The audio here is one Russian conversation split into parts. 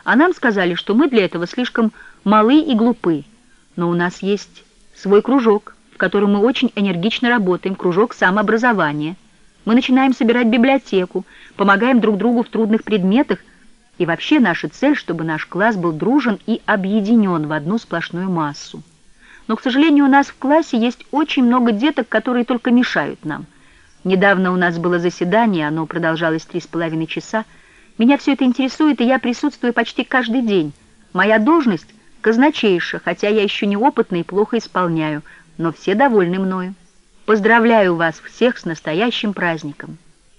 А нам сказали, что мы для этого слишком малы и глупы. Но у нас есть свой кружок, в котором мы очень энергично работаем, кружок самообразования. Мы начинаем собирать библиотеку, помогаем друг другу в трудных предметах, и вообще наша цель, чтобы наш класс был дружен и объединен в одну сплошную массу. Но, к сожалению, у нас в классе есть очень много деток, которые только мешают нам. Недавно у нас было заседание, оно продолжалось 3,5 часа. Меня все это интересует, и я присутствую почти каждый день. Моя должность — казначейша, хотя я еще неопытна и плохо исполняю, но все довольны мною. Поздравляю вас всех с настоящим праздником.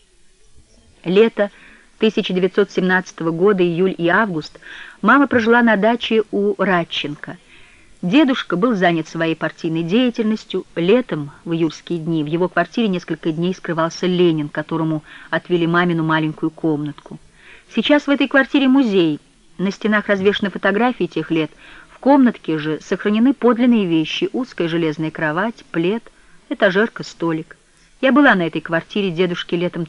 Лето 1917 года, июль и август, мама прожила на даче у Радченко. Дедушка был занят своей партийной деятельностью. Летом, в июльские дни, в его квартире несколько дней скрывался Ленин, которому отвели мамину маленькую комнатку. Сейчас в этой квартире музей. На стенах развешаны фотографии тех лет. В комнатке же сохранены подлинные вещи: узкая железная кровать, плед, этажерка, столик. Я была на этой квартире дедушки летом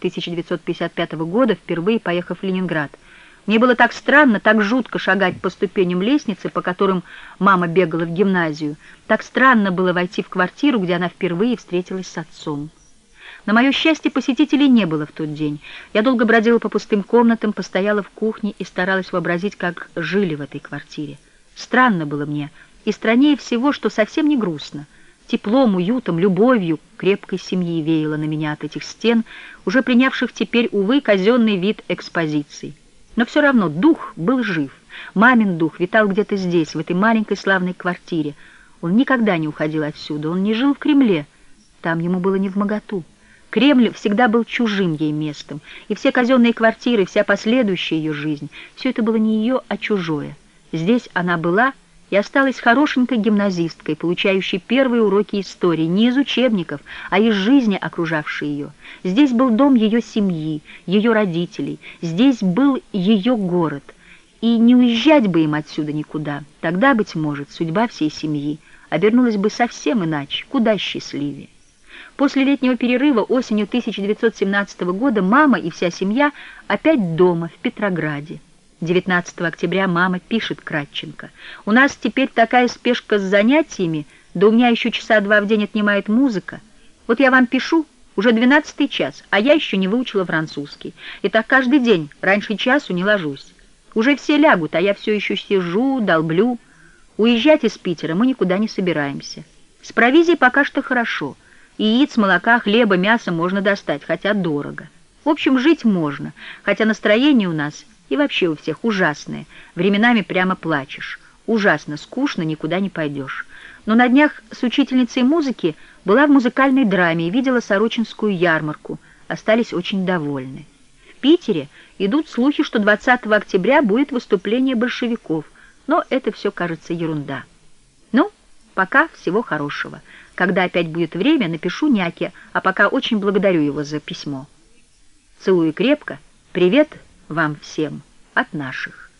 1955 года, впервые поехав в Ленинград. Мне было так странно, так жутко шагать по ступеням лестницы, по которым мама бегала в гимназию. Так странно было войти в квартиру, где она впервые встретилась с отцом. На мое счастье, посетителей не было в тот день. Я долго бродила по пустым комнатам, постояла в кухне и старалась вообразить, как жили в этой квартире. Странно было мне, и страннее всего, что совсем не грустно. Теплом, уютом, любовью крепкой семьи веяло на меня от этих стен, уже принявших теперь, увы, казенный вид экспозиций. Но все равно дух был жив. Мамин дух витал где-то здесь, в этой маленькой славной квартире. Он никогда не уходил отсюда, он не жил в Кремле. Там ему было невмоготу. Кремль всегда был чужим ей местом, и все казенные квартиры, вся последующая ее жизнь, все это было не ее, а чужое. Здесь она была и осталась хорошенькой гимназисткой, получающей первые уроки истории не из учебников, а из жизни, окружавшей ее. Здесь был дом ее семьи, ее родителей, здесь был ее город. И не уезжать бы им отсюда никуда. Тогда, быть может, судьба всей семьи обернулась бы совсем иначе, куда счастливее. После летнего перерыва осенью 1917 года мама и вся семья опять дома, в Петрограде. 19 октября мама пишет Кратченко: «У нас теперь такая спешка с занятиями, да у меня еще часа 2 в день отнимает музыка. Вот я вам пишу, уже 12-й час, а я еще не выучила французский. И так каждый день, раньше часу не ложусь. Уже все лягут, а я все еще сижу, долблю. Уезжать из Питера мы никуда не собираемся. С провизией пока что хорошо. Яиц, молока, хлеба, мяса можно достать, хотя дорого. В общем, жить можно, хотя настроение у нас и вообще у всех ужасное. Временами прямо плачешь. Ужасно скучно, никуда не пойдешь. Но на днях с учительницей музыки была в музыкальной драме и видела Сорочинскую ярмарку. Остались очень довольны. В Питере идут слухи, что 20 октября будет выступление большевиков, но это все, кажется, ерунда. Ну, пока всего хорошего. Когда опять будет время, напишу Няке, а пока очень благодарю его за письмо. Целую крепко. Привет вам всем от наших».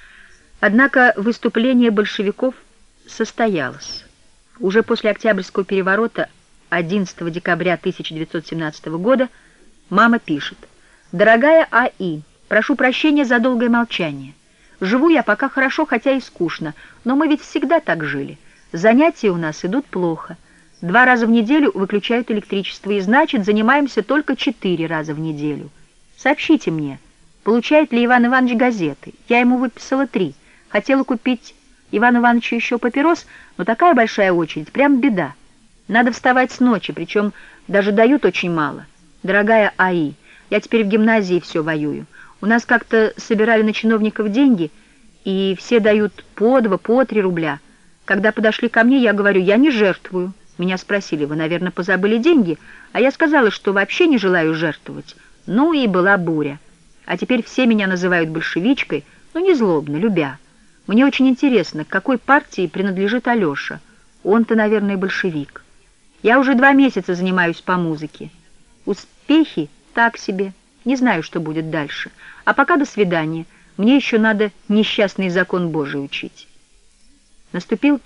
Однако выступление большевиков состоялось. Уже после Октябрьского переворота 11 декабря 1917 года мама пишет: «Дорогая А.И., прошу прощения за долгое молчание. Живу я пока хорошо, хотя и скучно, но мы ведь всегда так жили. Занятия у нас идут плохо. 2 раза в неделю выключают электричество, и значит, занимаемся только 4 раза в неделю. Сообщите мне, получает ли Иван Иванович газеты? Я ему выписала 3. Хотела купить Ивану Ивановичу еще папирос, но такая большая очередь, прям беда. Надо вставать с ночи, причем даже дают очень мало. Дорогая А.И., я теперь в гимназии все воюю. У нас как-то собирали на чиновников деньги, и все дают по 2, по 3 рубля. Когда подошли ко мне, я говорю: я не жертвую. Меня спросили: вы, наверное, позабыли деньги? А я сказала, что вообще не желаю жертвовать. Ну и была буря. А теперь все меня называют большевичкой, но не злобно, любя. Мне очень интересно, к какой партии принадлежит Алеша. Он-то, наверное, большевик. Я уже 2 месяца занимаюсь по музыке. Успехи так себе. Не знаю, что будет дальше. А пока до свидания. Мне еще надо несчастный закон Божий учить». Наступил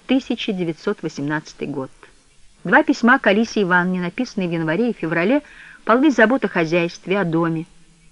1918 год. 2 письма к Алисе Ивановне, написанные в январе и феврале, полны забот о хозяйстве, о доме.